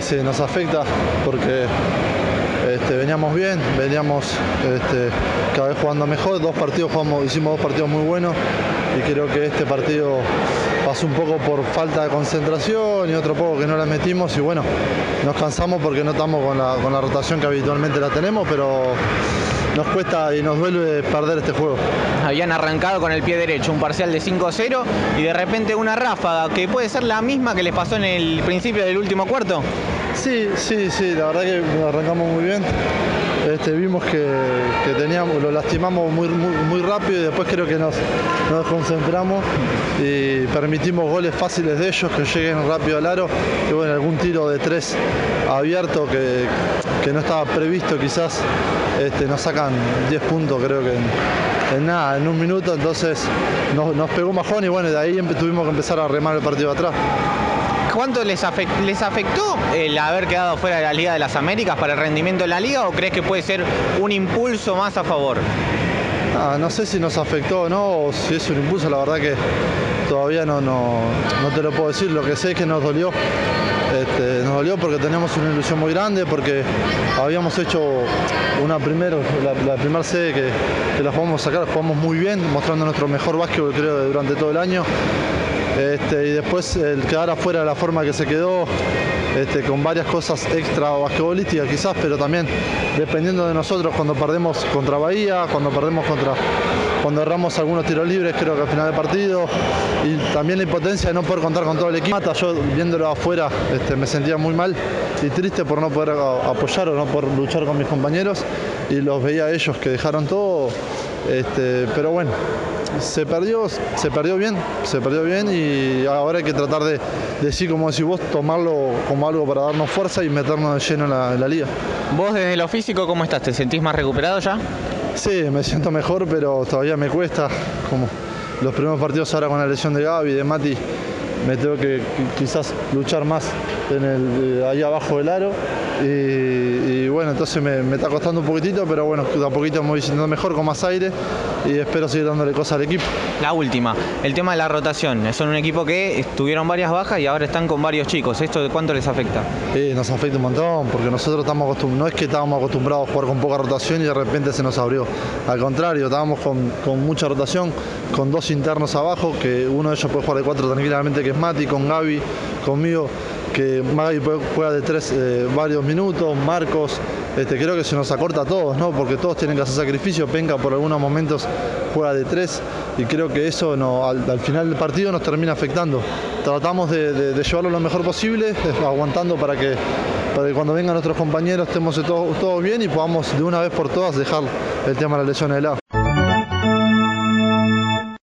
sí, nos afecta porque veníamos bien, veníamos cada vez jugando mejor. Hicimos dos partidos muy buenos y creo que este partido pasó un poco por falta de concentración y otro poco que no la metimos y bueno, nos cansamos porque no estamos con la rotación que habitualmente la tenemos, pero nos cuesta y nos duele perder este juego. Habían arrancado con el pie derecho, un parcial de 5-0 y de repente una ráfaga que puede ser la misma que les pasó en el principio del último cuarto. Sí, la verdad que arrancamos muy bien. Vimos que lo lastimamos muy rápido y después creo que nos concentramos y permitimos goles fáciles de ellos que lleguen rápido al aro y bueno, algún tiro de tres abierto que no estaba previsto quizás nos sacan 10 puntos creo que en un minuto, entonces nos pegó un bajón y bueno, de ahí tuvimos que empezar a remar el partido atrás. ¿Cuánto les afectó el haber quedado fuera de la Liga de las Américas para el rendimiento de la Liga o crees que puede ser un impulso más a favor? No sé si nos afectó o no, o si es un impulso, la verdad que todavía no te lo puedo decir. Lo que sé es que nos dolió. Nos dolió porque teníamos una ilusión muy grande, porque habíamos hecho la primera sede que la jugamos muy bien, mostrando nuestro mejor básquetbol creo durante todo el año. Y después el quedar afuera de la forma que se quedó, con varias cosas extra basquetbolísticas quizás, pero también dependiendo de nosotros cuando perdemos contra Bahía, cuando erramos algunos tiros libres creo que al final del partido, y también la impotencia de no poder contar con todo el equipo. Yo viéndolo afuera me sentía muy mal y triste por no poder apoyar o no poder luchar con mis compañeros y los veía a ellos que dejaron todo, pero bueno. Se perdió bien y ahora hay que tratar de sí, como decís vos, tomarlo como algo para darnos fuerza y meternos de lleno en la liga. ¿Vos desde lo físico cómo estás? ¿Te sentís más recuperado ya? Sí, me siento mejor, pero todavía me cuesta. Como los primeros partidos ahora con la lesión de Gaby y de Mati, me tengo que quizás luchar más ahí abajo del aro. Y bueno, entonces me está costando un poquitito, pero bueno, de a poquito me voy sintiendo mejor, con más aire y espero seguir dándole cosas al equipo. La última, el tema de la rotación. Son un equipo que tuvieron varias bajas y ahora están con varios chicos. ¿Esto cuánto les afecta? Sí, nos afecta un montón porque nosotros no es que estábamos acostumbrados a jugar con poca rotación y de repente se nos abrió. Al contrario, estábamos con mucha rotación, con dos internos abajo, que uno de ellos puede jugar de 4 tranquilamente, que es Mati, con Gaby, conmigo, que Gaby juega de 3 varios minutos, Marcos, creo que se nos acorta a todos, ¿no? Porque todos tienen que hacer sacrificio. Penca por algunos momentos juega de 3 y creo que eso al final del partido nos termina afectando. Tratamos de llevarlo lo mejor posible, aguantando para que cuando vengan nuestros compañeros estemos todos bien y podamos de una vez por todas dejar el tema de la lesión de lado.